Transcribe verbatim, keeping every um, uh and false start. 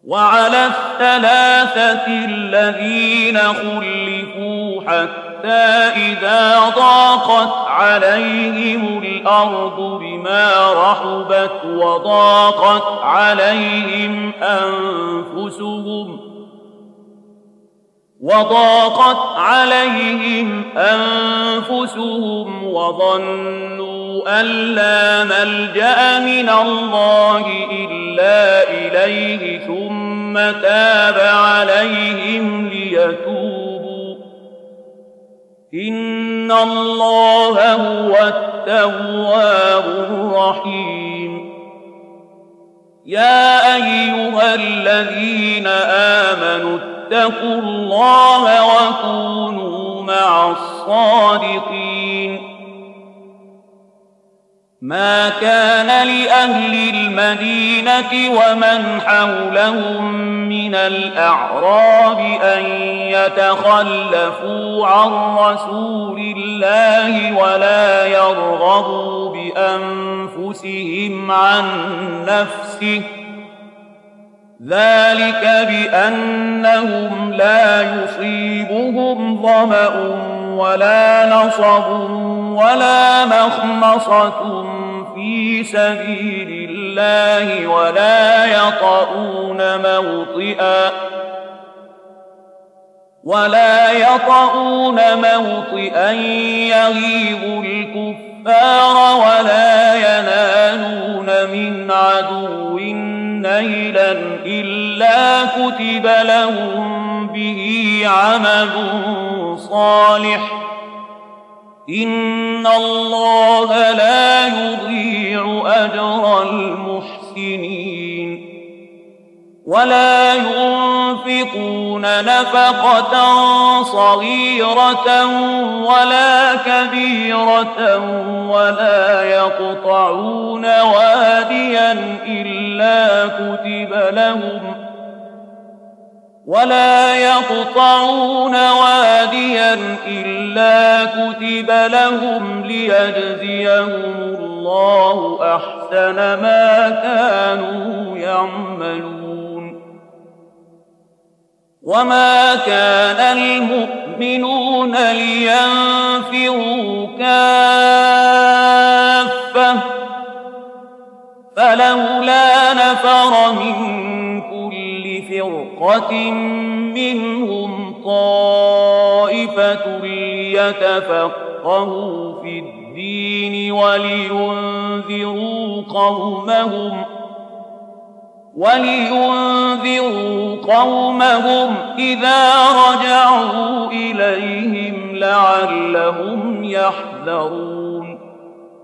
وعلى الثلاثة الذين خلفوا حتى إذا ضاقت عليهم الأرض بما رحبت وضاقت عليهم أنفسهم وضاقت عليهم أنفسهم وظنوا أن لا ملجأ من الله إلا إليه ثم تاب عليهم ليتوبوا إن الله هو التواب الرحيم. يا أيها الذين آمنوا اتقوا الله وكونوا مع الصادقين. ما كان لأهل المدينة ومن حولهم من الأعراب أن يتخلفوا عن رسول الله ولا يرغبوا بأنفسهم عن نفسه، ذلك بأنهم لا يصيبهم ظمأ ولا نصب ولا مخمصة في سبيل الله ولا يطؤون موطئا ولا يطؤون موطئا يغيظ الكفار ولا ينالون من عدو نيلا إلا كتب لهم به عمل صالح إن الله لا يضيع أجر المحسنين. ولا ينفقون نفقة صغيرة ولا كبيرة ولا يقطعون واديا إلا كتب لهم ولا يقطعون واديا إلا كتب لهم ليجزيهم الله أحسن ما كانوا يعملون. وما كان المؤمنون لينفروا كافة فلولا نفر من كل فرقة منهم طائفة ليتفقهوا في الدين ولينذروا قومهم ولينذروا قومهم إذا رجعوا إليهم لعلهم يحذرون.